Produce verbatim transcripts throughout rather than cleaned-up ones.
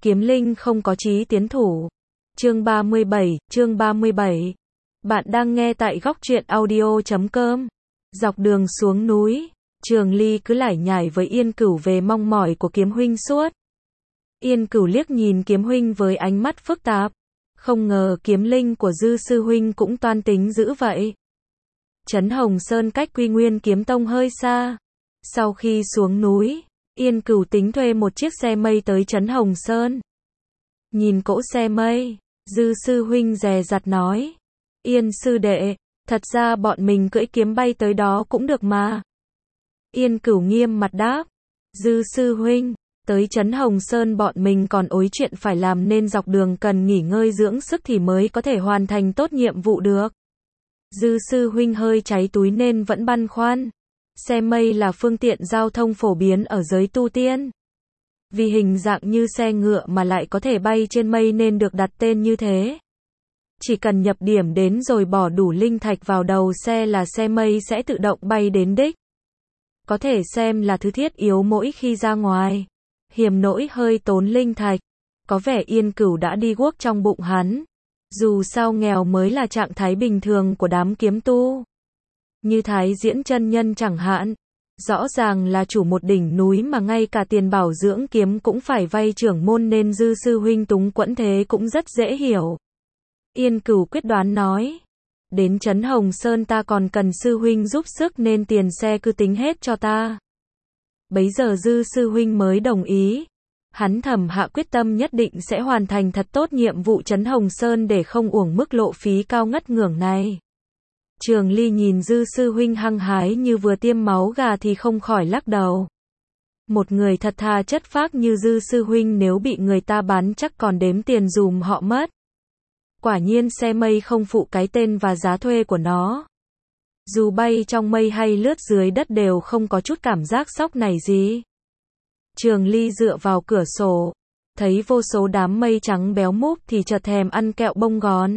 Kiếm linh không có chí tiến thủ. Chương ba mươi bảy, chương ba mươi bảy. Bạn đang nghe tại góc truyện audio chấm com. Dọc đường xuống núi, Trường Ly cứ lải nhải với Yên Cửu về mong mỏi của Kiếm huynh suốt. Yên Cửu liếc nhìn Kiếm huynh với ánh mắt phức tạp. Không ngờ kiếm linh của Dư sư huynh cũng toan tính dữ vậy. Trấn Hồng Sơn cách Quy Nguyên Kiếm Tông hơi xa. Sau khi xuống núi, Yên Cửu tính thuê một chiếc xe mây tới Trấn Hồng Sơn. Nhìn cỗ xe mây, Dư sư huynh dè dặt nói: Yên sư đệ, thật ra bọn mình cưỡi kiếm bay tới đó cũng được mà. Yên Cửu nghiêm mặt đáp: Dư sư huynh, tới Trấn Hồng Sơn bọn mình còn ối chuyện phải làm nên dọc đường cần nghỉ ngơi dưỡng sức thì mới có thể hoàn thành tốt nhiệm vụ được. Dư sư huynh hơi cháy túi nên vẫn băn khoăn. Xe mây là phương tiện giao thông phổ biến ở giới tu tiên. Vì hình dạng như xe ngựa mà lại có thể bay trên mây nên được đặt tên như thế. Chỉ cần nhập điểm đến rồi bỏ đủ linh thạch vào đầu xe là xe mây sẽ tự động bay đến đích. Có thể xem là thứ thiết yếu mỗi khi ra ngoài. Hiểm nỗi hơi tốn linh thạch. Có vẻ Yên Cửu đã đi guốc trong bụng hắn. Dù sao nghèo mới là trạng thái bình thường của đám kiếm tu. Như Thái Diễn chân nhân chẳng hạn. Rõ ràng là chủ một đỉnh núi mà ngay cả tiền bảo dưỡng kiếm cũng phải vay trưởng môn nên Dư sư huynh túng quẫn thế cũng rất dễ hiểu. Yên Cửu quyết đoán nói: Đến Trấn Hồng Sơn ta còn cần sư huynh giúp sức nên tiền xe cứ tính hết cho ta. Bấy giờ Dư sư huynh mới đồng ý. Hắn thầm hạ quyết tâm nhất định sẽ hoàn thành thật tốt nhiệm vụ Trấn Hồng Sơn để không uổng mức lộ phí cao ngất ngưởng này. Trường Ly nhìn Dư sư huynh hăng hái như vừa tiêm máu gà thì không khỏi lắc đầu. Một người thật thà chất phác như Dư sư huynh nếu bị người ta bán chắc còn đếm tiền dùm họ mất. Quả nhiên xe mây không phụ cái tên và giá thuê của nó. Dù bay trong mây hay lướt dưới đất đều không có chút cảm giác sóc này gì. Trường Ly dựa vào cửa sổ, thấy vô số đám mây trắng béo múp thì chợt thèm ăn kẹo bông gòn.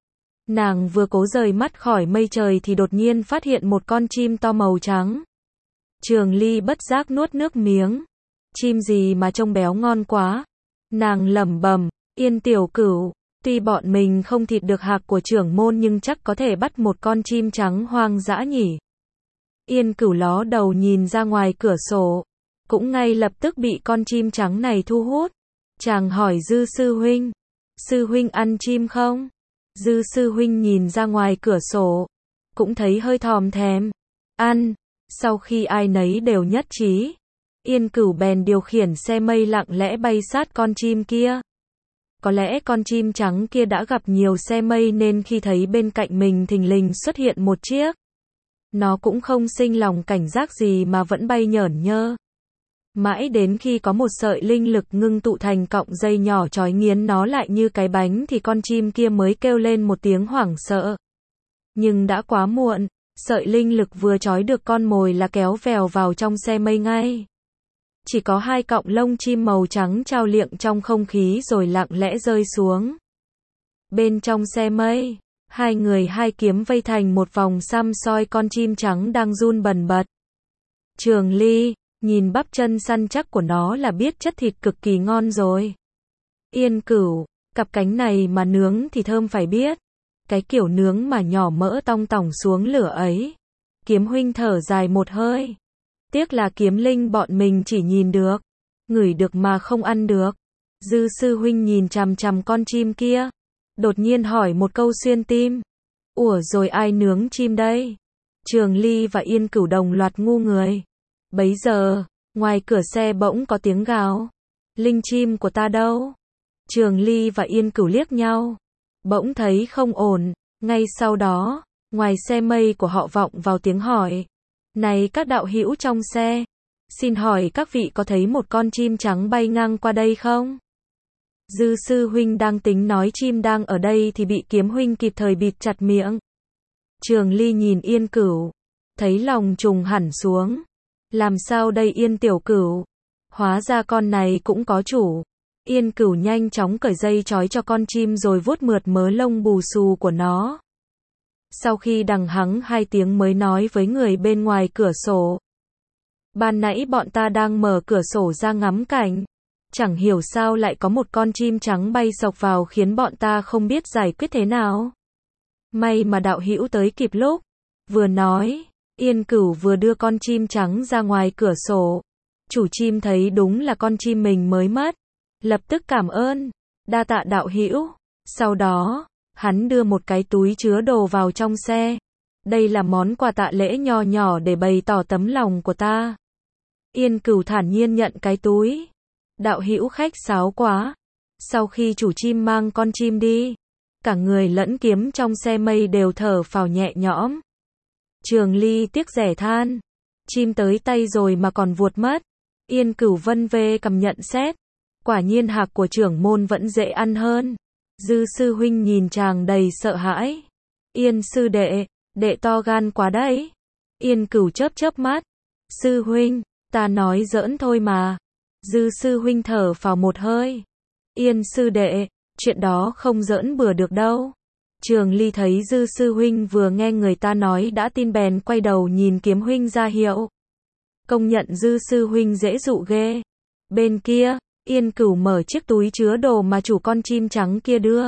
Nàng vừa cố rời mắt khỏi mây trời thì đột nhiên phát hiện một con chim to màu trắng. Trường Ly bất giác nuốt nước miếng. Chim gì mà trông béo ngon quá. Nàng lẩm bẩm: Yên tiểu Cửu, tuy bọn mình không thịt được hạc của trưởng môn nhưng chắc có thể bắt một con chim trắng hoang dã nhỉ. Yên Cửu ló đầu nhìn ra ngoài cửa sổ, cũng ngay lập tức bị con chim trắng này thu hút. Chàng hỏi Dư sư huynh: Sư huynh ăn chim không? Dư sư huynh nhìn ra ngoài cửa sổ, cũng thấy hơi thòm thèm. Ăn. Sau khi ai nấy đều nhất trí, Yên Cửu bèn điều khiển xe mây lặng lẽ bay sát con chim kia. Có lẽ con chim trắng kia đã gặp nhiều xe mây nên khi thấy bên cạnh mình thình lình xuất hiện một chiếc, nó cũng không sinh lòng cảnh giác gì mà vẫn bay nhởn nhơ. Mãi đến khi có một sợi linh lực ngưng tụ thành cọng dây nhỏ trói nghiến nó lại như cái bánh thì con chim kia mới kêu lên một tiếng hoảng sợ. Nhưng đã quá muộn, sợi linh lực vừa trói được con mồi là kéo vèo vào trong xe mây ngay. Chỉ có hai cọng lông chim màu trắng trao liệng trong không khí rồi lặng lẽ rơi xuống. Bên trong xe mây, hai người hai kiếm vây thành một vòng xăm soi con chim trắng đang run bần bật. Trường Ly nhìn bắp chân săn chắc của nó là biết chất thịt cực kỳ ngon rồi. Yên Cửu, cặp cánh này mà nướng thì thơm phải biết. Cái kiểu nướng mà nhỏ mỡ tong tỏng xuống lửa ấy. Kiếm huynh thở dài một hơi. Tiếc là kiếm linh bọn mình chỉ nhìn được, ngửi được mà không ăn được. Dư sư huynh nhìn chằm chằm con chim kia, đột nhiên hỏi một câu xuyên tim. Ủa rồi ai nướng chim đây? Trường Ly và Yên Cửu đồng loạt ngu người. Bấy giờ, ngoài cửa xe bỗng có tiếng gào. Linh chim của ta đâu? Trường Ly và Yên Cửu liếc nhau, bỗng thấy không ổn. Ngay sau đó, ngoài xe mây của họ vọng vào tiếng hỏi. Này các đạo hữu trong xe, xin hỏi các vị có thấy một con chim trắng bay ngang qua đây không? Dư sư huynh đang tính nói chim đang ở đây thì bị kiếm huynh kịp thời bịt chặt miệng. Trường Ly nhìn Yên Cửu, thấy lòng trùng hẳn xuống. Làm sao đây Yên tiểu Cửu? Hóa ra con này cũng có chủ. Yên Cửu nhanh chóng cởi dây trói cho con chim rồi vuốt mượt mớ lông bù xù của nó. Sau khi đằng hắng hai tiếng mới nói với người bên ngoài cửa sổ. Ban nãy bọn ta đang mở cửa sổ ra ngắm cảnh. Chẳng hiểu sao lại có một con chim trắng bay sộc vào khiến bọn ta không biết giải quyết thế nào. May mà đạo hữu tới kịp lúc. Vừa nói, Yên Cửu vừa đưa con chim trắng ra ngoài cửa sổ. Chủ chim thấy đúng là con chim mình mới mất. Lập tức cảm ơn. Đa tạ đạo hữu. Sau đó, hắn đưa một cái túi chứa đồ vào trong xe. Đây là món quà tạ lễ nho nhỏ để bày tỏ tấm lòng của ta. Yên Cửu thản nhiên nhận cái túi. Đạo hữu khách sáo quá. Sau khi chủ chim mang con chim đi, cả người lẫn kiếm trong xe mây đều thở phào nhẹ nhõm. Trường Ly tiếc rẻ than. Chim tới tay rồi mà còn vuột mất. Yên Cửu vân vê cầm nhận xét. Quả nhiên hạc của trưởng môn vẫn dễ ăn hơn. Dư sư huynh nhìn chàng đầy sợ hãi. Yên sư đệ, đệ to gan quá đấy. Yên Cửu chớp chớp mắt. Sư huynh, ta nói giỡn thôi mà. Dư sư huynh thở phào một hơi. Yên sư đệ, chuyện đó không giỡn bừa được đâu. Trường Ly thấy Dư sư huynh vừa nghe người ta nói đã tin bèn quay đầu nhìn Kiếm huynh ra hiệu. Công nhận Dư sư huynh dễ dụ ghê. Bên kia, Yên Cửu mở chiếc túi chứa đồ mà chủ con chim trắng kia đưa.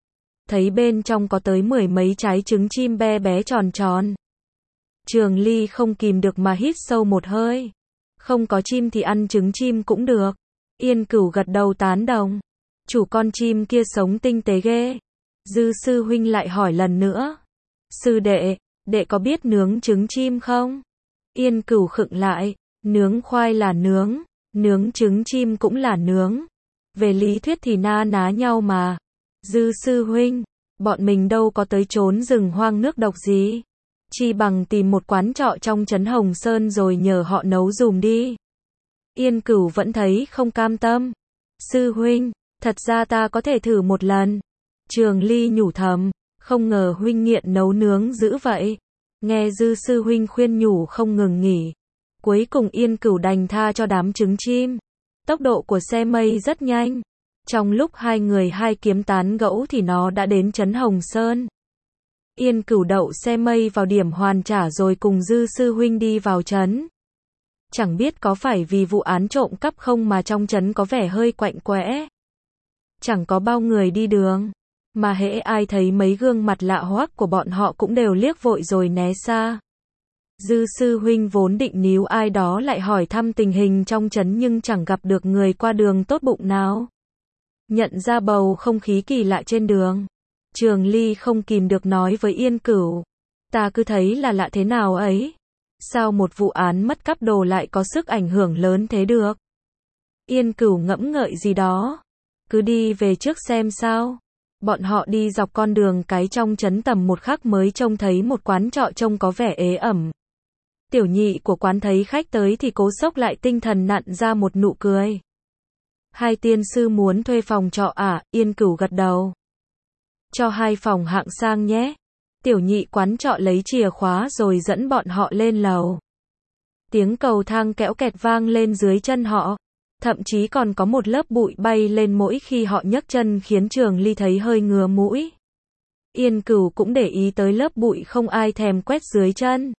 Thấy bên trong có tới mười mấy trái trứng chim bé bé tròn tròn. Trường Ly không kìm được mà hít sâu một hơi. Không có chim thì ăn trứng chim cũng được. Yên Cửu gật đầu tán đồng. Chủ con chim kia sống tinh tế ghê. Dư sư huynh lại hỏi lần nữa. Sư đệ, đệ có biết nướng trứng chim không? Yên Cửu khựng lại. Nướng khoai là nướng, nướng trứng chim cũng là nướng. Về lý thuyết thì na ná nhau mà. Dư sư huynh, bọn mình đâu có tới trốn rừng hoang nước độc gì. Chi bằng tìm một quán trọ trong trấn Hồng Sơn rồi nhờ họ nấu dùm đi. Yên Cửu vẫn thấy không cam tâm. Sư huynh, thật ra ta có thể thử một lần. Trường Ly nhủ thầm, không ngờ huynh nghiện nấu nướng dữ vậy. Nghe Dư sư huynh khuyên nhủ không ngừng nghỉ. Cuối cùng Yên Cửu đành tha cho đám trứng chim. Tốc độ của xe mây rất nhanh. Trong lúc hai người hai kiếm tán gẫu thì nó đã đến trấn Hồng Sơn. Yên Cửu đậu xe mây vào điểm hoàn trả rồi cùng Dư sư huynh đi vào trấn. Chẳng biết có phải vì vụ án trộm cắp không mà trong trấn có vẻ hơi quạnh quẽ. Chẳng có bao người đi đường, mà hễ ai thấy mấy gương mặt lạ hoắc của bọn họ cũng đều liếc vội rồi né xa. Dư sư huynh vốn định níu ai đó lại hỏi thăm tình hình trong trấn nhưng chẳng gặp được người qua đường tốt bụng nào. Nhận ra bầu không khí kỳ lạ trên đường, Trường Ly không kìm được nói với Yên Cửu. Ta cứ thấy là lạ thế nào ấy. Sao một vụ án mất cắp đồ lại có sức ảnh hưởng lớn thế được? Yên Cửu ngẫm ngợi gì đó. Cứ đi về trước xem sao. Bọn họ đi dọc con đường cái trong trấn tầm một khắc mới trông thấy một quán trọ trông có vẻ ế ẩm. Tiểu nhị của quán thấy khách tới thì cố xốc lại tinh thần nặn ra một nụ cười. Hai tiên sư muốn thuê phòng trọ à? Yên Cửu gật đầu. Cho hai phòng hạng sang nhé. Tiểu nhị quán trọ lấy chìa khóa rồi dẫn bọn họ lên lầu. Tiếng cầu thang kéo kẹt vang lên dưới chân họ. Thậm chí còn có một lớp bụi bay lên mỗi khi họ nhấc chân khiến Trường Ly thấy hơi ngứa mũi. Yên Cửu cũng để ý tới lớp bụi không ai thèm quét dưới chân.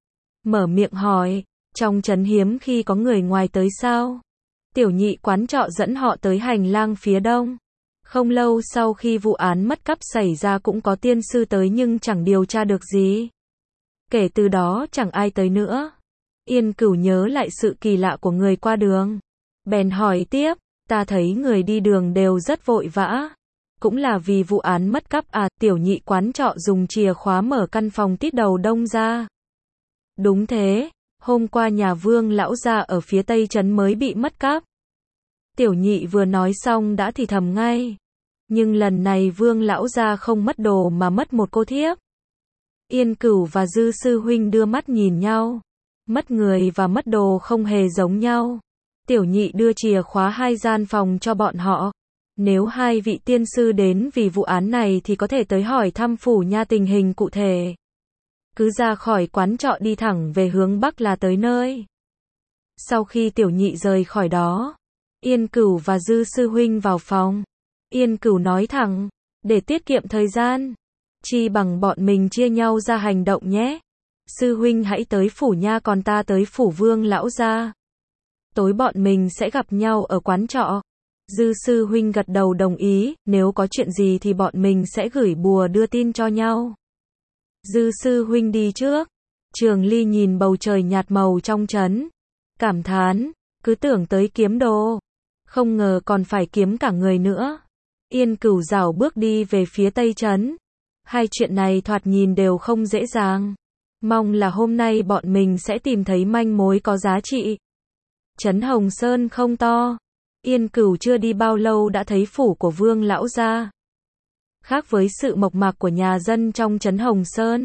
Mở miệng hỏi, trong trấn hiếm khi có người ngoài tới sao? Tiểu nhị quán trọ dẫn họ tới hành lang phía đông. Không lâu sau khi vụ án mất cắp xảy ra cũng có tiên sư tới nhưng chẳng điều tra được gì. Kể từ đó chẳng ai tới nữa. Yên Cửu nhớ lại sự kỳ lạ của người qua đường. Bèn hỏi tiếp, ta thấy người đi đường đều rất vội vã. Cũng là vì vụ án mất cắp à? Tiểu nhị quán trọ dùng chìa khóa mở căn phòng tít đầu đông ra. Đúng thế, hôm qua nhà Vương lão gia ở phía tây trấn mới bị mất cắp. Tiểu nhị vừa nói xong đã thì thầm ngay. Nhưng lần này Vương lão gia không mất đồ mà mất một cô thiếp. Yên Cửu và Dư sư huynh đưa mắt nhìn nhau. Mất người và mất đồ không hề giống nhau. Tiểu nhị đưa chìa khóa hai gian phòng cho bọn họ. Nếu hai vị tiên sư đến vì vụ án này thì có thể tới hỏi thăm phủ nha tình hình cụ thể. Cứ ra khỏi quán trọ đi thẳng về hướng bắc là tới nơi. Sau khi tiểu nhị rời khỏi đó, Yên Cửu và Dư sư huynh vào phòng. Yên Cửu nói thẳng, để tiết kiệm thời gian, chi bằng bọn mình chia nhau ra hành động nhé. Sư huynh hãy tới phủ nha còn ta tới phủ Vương lão gia. Tối bọn mình sẽ gặp nhau ở quán trọ. Dư sư huynh gật đầu đồng ý, nếu có chuyện gì thì bọn mình sẽ gửi bùa đưa tin cho nhau. Dư sư huynh đi trước. Trường Ly nhìn bầu trời nhạt màu trong trấn, cảm thán, cứ tưởng tới kiếm đồ, không ngờ còn phải kiếm cả người nữa. Yên Cửu rảo bước đi về phía tây trấn. Hai chuyện này thoạt nhìn đều không dễ dàng. Mong là hôm nay bọn mình sẽ tìm thấy manh mối có giá trị. Trấn Hồng Sơn không to. Yên Cửu chưa đi bao lâu đã thấy phủ của Vương lão gia. Khác với sự mộc mạc của nhà dân trong trấn Hồng Sơn,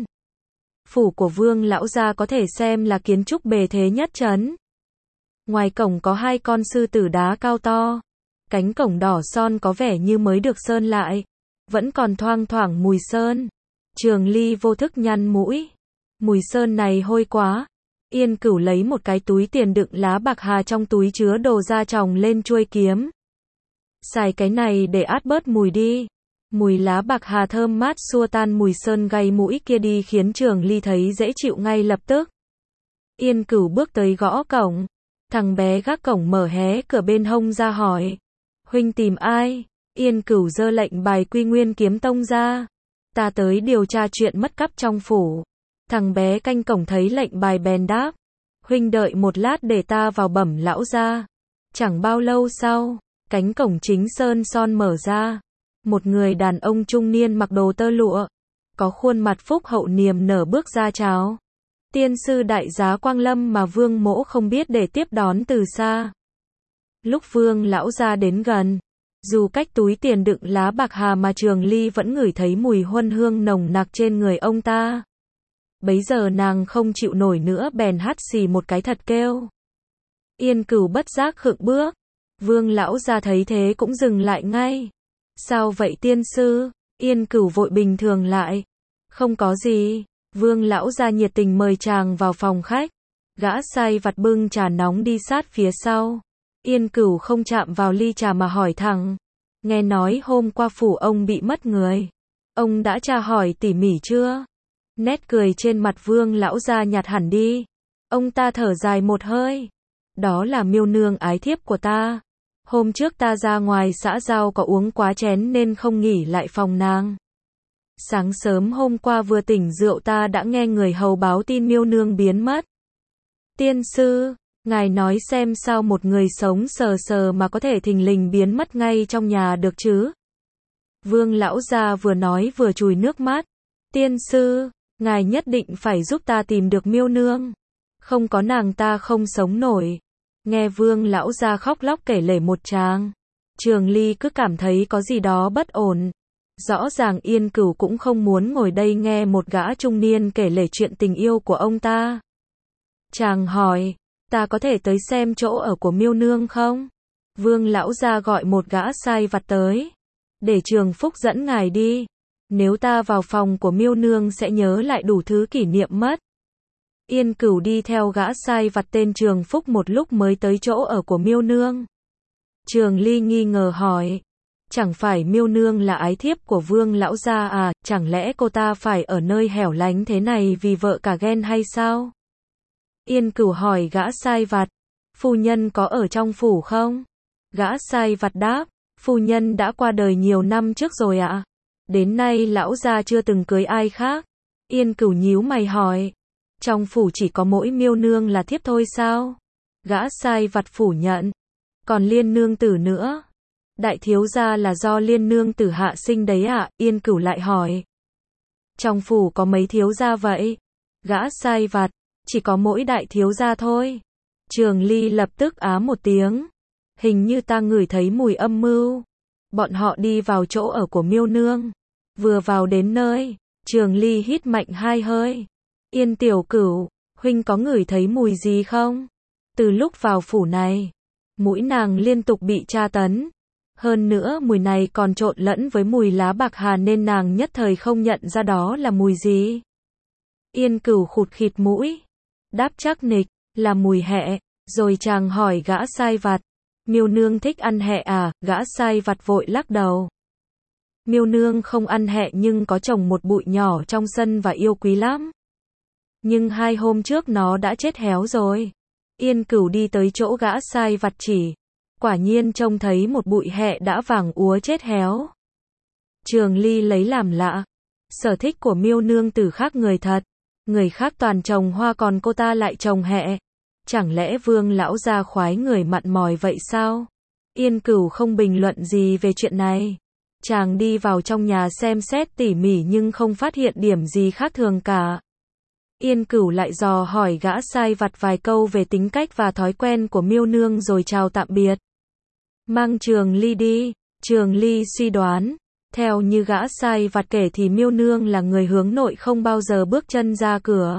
phủ của Vương lão gia có thể xem là kiến trúc bề thế nhất trấn. Ngoài cổng có hai con sư tử đá cao to. Cánh cổng đỏ son có vẻ như mới được sơn lại, vẫn còn thoang thoảng mùi sơn. Trường Ly vô thức nhăn mũi. Mùi sơn này hôi quá. Yên Cửu lấy một cái túi tiền đựng lá bạc hà trong túi chứa đồ ra tròng lên chuôi kiếm. Xài cái này để át bớt mùi đi. Mùi lá bạc hà thơm mát xua tan mùi sơn gây mũi kia đi khiến Trường Ly thấy dễ chịu ngay lập tức. Yên Cửu bước tới gõ cổng. Thằng bé gác cổng mở hé cửa bên hông ra hỏi. Huynh tìm ai? Yên Cửu giơ lệnh bài Quy Nguyên Kiếm Tông ra. Ta tới điều tra chuyện mất cắp trong phủ. Thằng bé canh cổng thấy lệnh bài bèn đáp. Huynh đợi một lát để ta vào bẩm lão gia. Chẳng bao lâu sau, cánh cổng chính sơn son mở ra. Một người đàn ông trung niên mặc đồ tơ lụa, có khuôn mặt phúc hậu niềm nở bước ra chào. Tiên sư đại giá Quang Lâm mà Vương Mỗ không biết để tiếp đón từ xa. Lúc Vương lão gia đến gần, dù cách túi tiền đựng lá bạc hà mà Trường Ly vẫn ngửi thấy mùi huân hương nồng nặc trên người ông ta. Bấy giờ nàng không chịu nổi nữa bèn hắt xì một cái thật kêu. Yên Cửu bất giác khựng bước. Vương lão gia thấy thế cũng dừng lại ngay. Sao vậy tiên sư? Yên Cửu vội bình thường lại. Không có gì. Vương lão gia nhiệt tình mời chàng vào phòng khách. Gã sai vặt bưng trà nóng đi sát phía sau. Yên Cửu không chạm vào ly trà mà hỏi thẳng. Nghe nói hôm qua phủ ông bị mất người. Ông đã tra hỏi tỉ mỉ chưa? Nét cười trên mặt Vương lão gia nhạt hẳn đi. Ông ta thở dài một hơi. Đó là Miêu nương ái thiếp của ta. Hôm trước ta ra ngoài xã giao có uống quá chén nên không nghỉ lại phòng nàng. Sáng sớm hôm qua vừa tỉnh rượu ta đã nghe người hầu báo tin Miêu nương biến mất. Tiên sư, ngài nói xem sao một người sống sờ sờ mà có thể thình lình biến mất ngay trong nhà được chứ? Vương lão gia vừa nói vừa chùi nước mắt. Tiên sư, ngài nhất định phải giúp ta tìm được Miêu nương. Không có nàng ta không sống nổi. Nghe Vương lão gia khóc lóc kể lể một tràng, Trường Ly cứ cảm thấy có gì đó bất ổn. Rõ ràng Yên Cửu cũng không muốn ngồi đây nghe một gã trung niên kể lể chuyện tình yêu của ông ta. Chàng hỏi, ta có thể tới xem chỗ ở của Miêu nương không? Vương lão gia gọi một gã sai vặt tới. Để Trường Phúc dẫn ngài đi. Nếu ta vào phòng của Miêu nương sẽ nhớ lại đủ thứ kỷ niệm mất. Yên Cửu đi theo gã sai vặt tên Trường Phúc một lúc mới tới chỗ ở của Miêu nương. Trường Ly nghi ngờ hỏi. Chẳng phải Miêu nương là ái thiếp của Vương lão gia à, chẳng lẽ cô ta phải ở nơi hẻo lánh thế này vì vợ cả ghen hay sao? Yên Cửu hỏi gã sai vặt. Phu nhân có ở trong phủ không? Gã sai vặt đáp. Phu nhân đã qua đời nhiều năm trước rồi ạ. Đến nay lão gia chưa từng cưới ai khác. Yên Cửu nhíu mày hỏi. Trong phủ chỉ có mỗi Miêu nương là thiếp thôi sao? Gã sai vặt phủ nhận. Còn Liên nương tử nữa. Đại thiếu gia là do Liên nương tử hạ sinh đấy ạ. Yên Cửu lại hỏi. Trong phủ có mấy thiếu gia vậy? Gã sai vặt. Chỉ có mỗi đại thiếu gia thôi. Trường Ly lập tức á một tiếng. Hình như ta ngửi thấy mùi âm mưu. Bọn họ đi vào chỗ ở của Miêu nương. Vừa vào đến nơi, Trường Ly hít mạnh hai hơi. Yên tiểu Cửu, huynh có ngửi thấy mùi gì không? Từ lúc vào phủ này, mũi nàng liên tục bị tra tấn. Hơn nữa mùi này còn trộn lẫn với mùi lá bạc hà nên nàng nhất thời không nhận ra đó là mùi gì. Yên Cửu khụt khịt mũi. Đáp chắc nịch, là mùi hẹ. Rồi chàng hỏi gã sai vặt. Miêu nương thích ăn hẹ à? Gã sai vặt vội lắc đầu. Miêu nương không ăn hẹ nhưng có trồng một bụi nhỏ trong sân và yêu quý lắm. Nhưng hai hôm trước nó đã chết héo rồi. Yên Cửu đi tới chỗ gã sai vặt chỉ. Quả nhiên trông thấy một bụi hẹ đã vàng úa chết héo. Trường Ly lấy làm lạ. Sở thích của Miêu nương tử khác người thật. Người khác toàn trồng hoa còn cô ta lại trồng hẹ. Chẳng lẽ Vương lão gia khoái người mặn mòi vậy sao? Yên Cửu không bình luận gì về chuyện này. Chàng đi vào trong nhà xem xét tỉ mỉ nhưng không phát hiện điểm gì khác thường cả. Yên Cửu lại dò hỏi gã sai vặt vài câu về tính cách và thói quen của Miêu nương rồi chào tạm biệt. Mang Trường Ly đi. Trường Ly suy đoán. Theo như gã sai vặt kể thì Miêu nương là người hướng nội không bao giờ bước chân ra cửa.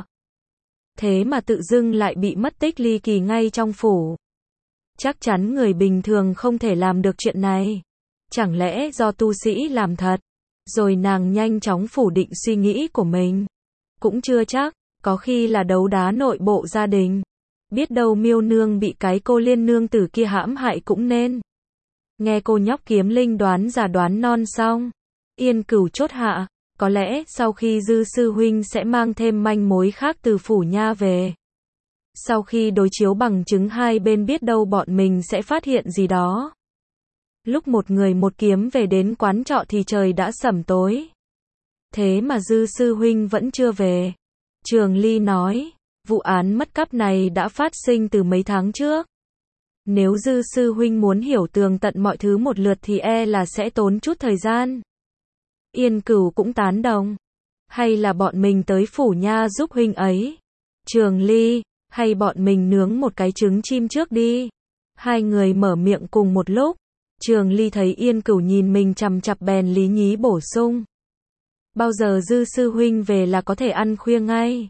Thế mà tự dưng lại bị mất tích ly kỳ ngay trong phủ. Chắc chắn người bình thường không thể làm được chuyện này. Chẳng lẽ do tu sĩ làm thật? Rồi nàng nhanh chóng phủ định suy nghĩ của mình. Cũng chưa chắc, có khi là đấu đá nội bộ gia đình. Biết đâu Miêu nương bị cái cô Liên nương tử kia hãm hại cũng nên. Nghe cô nhóc Kiếm Linh đoán già đoán non xong, Yên Cửu chốt hạ, có lẽ sau khi Dư sư huynh sẽ mang thêm manh mối khác từ phủ nha về. Sau khi đối chiếu bằng chứng hai bên biết đâu bọn mình sẽ phát hiện gì đó. Lúc một người một kiếm về đến quán trọ thì trời đã sẩm tối. Thế mà Dư sư huynh vẫn chưa về. Trường Ly nói, vụ án mất cắp này đã phát sinh từ mấy tháng trước. Nếu Dư sư huynh muốn hiểu tường tận mọi thứ một lượt thì e là sẽ tốn chút thời gian. Yên Cửu cũng tán đồng. Hay là bọn mình tới phủ nha giúp huynh ấy? Trường Ly, hay bọn mình nướng một cái trứng chim trước đi? Hai người mở miệng cùng một lúc. Trường Ly thấy Yên Cửu nhìn mình chằm chặp bèn lý nhí bổ sung. Bao giờ Dư sư huynh về là có thể ăn khuya ngay.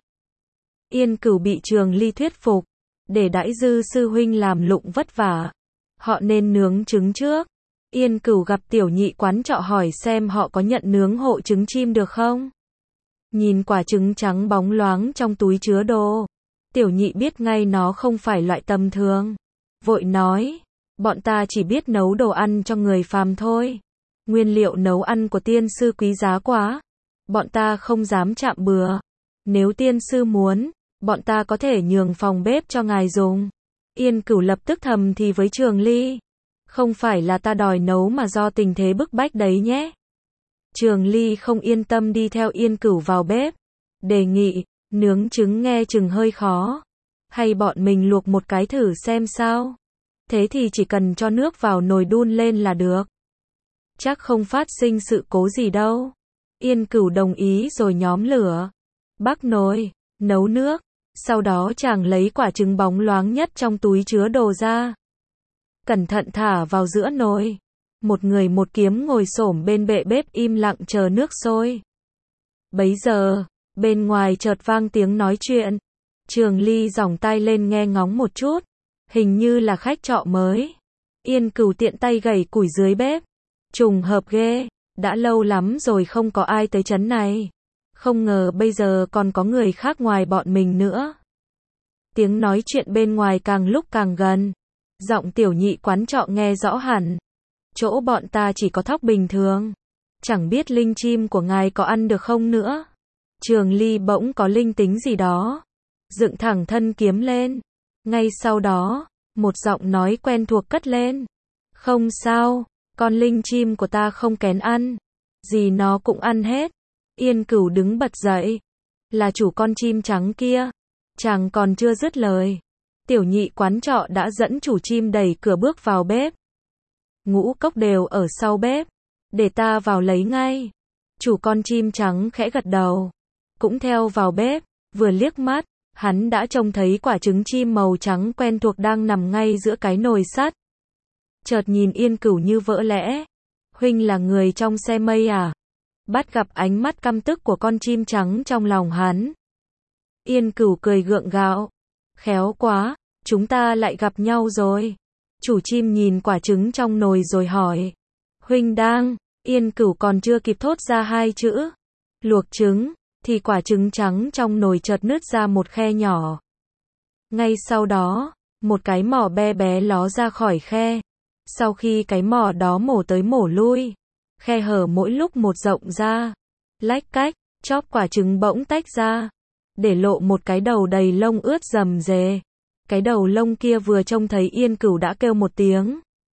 Yên Cửu bị Trường Ly thuyết phục. Để đãi Dư sư huynh làm lụng vất vả. Họ nên nướng trứng trước. Yên Cửu gặp tiểu nhị quán trọ hỏi xem họ có nhận nướng hộ trứng chim được không. Nhìn quả trứng trắng bóng loáng trong túi chứa đồ. Tiểu nhị biết ngay nó không phải loại tầm thường. Vội nói, bọn ta chỉ biết nấu đồ ăn cho người phàm thôi. Nguyên liệu nấu ăn của tiên sư quý giá quá. Bọn ta không dám chạm bừa. Nếu tiên sư muốn, bọn ta có thể nhường phòng bếp cho ngài dùng. Yên Cửu lập tức thầm thì với Trường Ly. Không phải là ta đòi nấu mà do tình thế bức bách đấy nhé. Trường Ly không yên tâm đi theo Yên Cửu vào bếp. Đề nghị, nướng trứng nghe chừng hơi khó. Hay bọn mình luộc một cái thử xem sao. Thế thì chỉ cần cho nước vào nồi đun lên là được. Chắc không phát sinh sự cố gì đâu. Yên Cửu đồng ý rồi nhóm lửa. Bắc nồi, nấu nước. Sau đó chàng lấy quả trứng bóng loáng nhất trong túi chứa đồ ra. Cẩn thận thả vào giữa nồi. Một người một kiếm ngồi xổm bên bệ bếp im lặng chờ nước sôi. Bấy giờ, bên ngoài chợt vang tiếng nói chuyện. Trường Ly giỏng tai lên nghe ngóng một chút. Hình như là khách trọ mới. Yên Cửu tiện tay gẩy củi dưới bếp. Trùng hợp ghê, đã lâu lắm rồi không có ai tới trấn này. Không ngờ bây giờ còn có người khác ngoài bọn mình nữa. Tiếng nói chuyện bên ngoài càng lúc càng gần. Giọng tiểu nhị quán trọ nghe rõ hẳn. Chỗ bọn ta chỉ có thóc bình thường. Chẳng biết linh chim của ngài có ăn được không nữa. Trường Ly bỗng có linh tính gì đó. Dựng thẳng thân kiếm lên. Ngay sau đó, một giọng nói quen thuộc cất lên. Không sao, con linh chim của ta không kén ăn. Gì nó cũng ăn hết. Yên Cửu đứng bật dậy. Là chủ con chim trắng kia. Chàng còn chưa dứt lời. Tiểu nhị quán trọ đã dẫn chủ chim đẩy cửa bước vào bếp. Ngũ cốc đều ở sau bếp. Để ta vào lấy ngay. Chủ con chim trắng khẽ gật đầu. Cũng theo vào bếp. Vừa liếc mắt, hắn đã trông thấy quả trứng chim màu trắng quen thuộc đang nằm ngay giữa cái nồi sắt. Chợt nhìn Yên Cửu như vỡ lẽ. Huynh là người trong xe mây à? Bắt gặp ánh mắt căm tức của con chim trắng trong lòng hắn. Yên Cửu cười gượng gạo. Khéo quá, chúng ta lại gặp nhau rồi. Chủ chim nhìn quả trứng trong nồi rồi hỏi. Huynh đang, Yên Cửu còn chưa kịp thốt ra hai chữ. Luộc trứng, thì quả trứng trắng trong nồi chợt nứt ra một khe nhỏ. Ngay sau đó, một cái mỏ bé bé ló ra khỏi khe. Sau khi cái mỏ đó mổ tới mổ lui, khe hở mỗi lúc một rộng ra. Lách cách, chóp quả trứng bỗng tách ra. Để lộ một cái đầu đầy lông ướt rầm rề. Cái đầu lông kia vừa trông thấy Yên Cửu đã kêu một tiếng.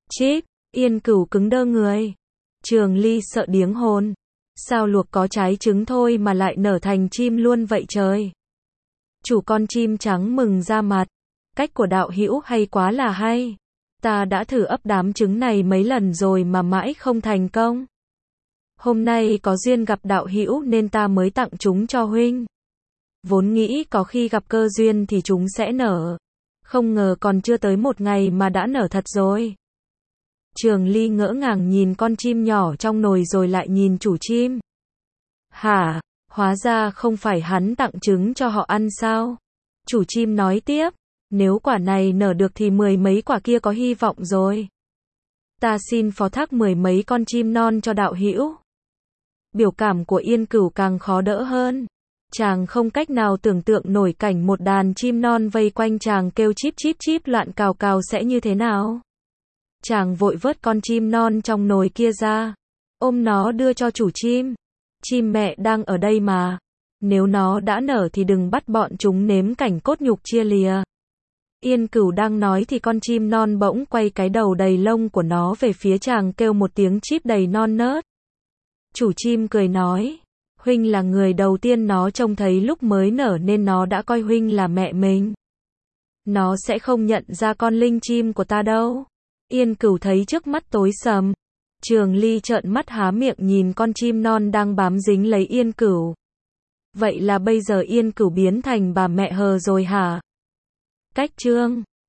Chíp, Yên Cửu cứng đơ người. Trường Ly sợ điếng hồn. Sao luộc có trái trứng thôi mà lại nở thành chim luôn vậy trời? Chủ con chim trắng mừng ra mặt. Cách của đạo hữu hay quá là hay. Ta đã thử ấp đám trứng này mấy lần rồi mà mãi không thành công. Hôm nay có duyên gặp đạo hữu nên ta mới tặng chúng cho huynh. Vốn nghĩ có khi gặp cơ duyên thì chúng sẽ nở. Không ngờ còn chưa tới một ngày mà đã nở thật rồi. Trường Ly ngỡ ngàng nhìn con chim nhỏ trong nồi rồi lại nhìn chủ chim. Hả, hóa ra không phải hắn tặng trứng cho họ ăn sao? Chủ chim nói tiếp, nếu quả này nở được thì mười mấy quả kia có hy vọng rồi. Ta xin phó thác mười mấy con chim non cho đạo hữu. Biểu cảm của Yên Cửu càng khó đỡ hơn. Chàng không cách nào tưởng tượng nổi cảnh một đàn chim non vây quanh chàng kêu chíp chíp chíp loạn cào cào sẽ như thế nào. Chàng vội vớt con chim non trong nồi kia ra, ôm nó đưa cho chủ chim. Chim mẹ đang ở đây mà. Nếu nó đã nở thì đừng bắt bọn chúng nếm cảnh cốt nhục chia lìa. Yên Cửu đang nói thì con chim non bỗng quay cái đầu đầy lông của nó về phía chàng kêu một tiếng chíp đầy non nớt. Chủ chim cười nói, huynh là người đầu tiên nó trông thấy lúc mới nở nên nó đã coi huynh là mẹ mình. Nó sẽ không nhận ra con linh chim của ta đâu. Yên Cửu thấy trước mắt tối sầm. Trường Ly trợn mắt há miệng nhìn con chim non đang bám dính lấy Yên Cửu. Vậy là bây giờ Yên Cửu biến thành bà mẹ hờ rồi hả? Cách chương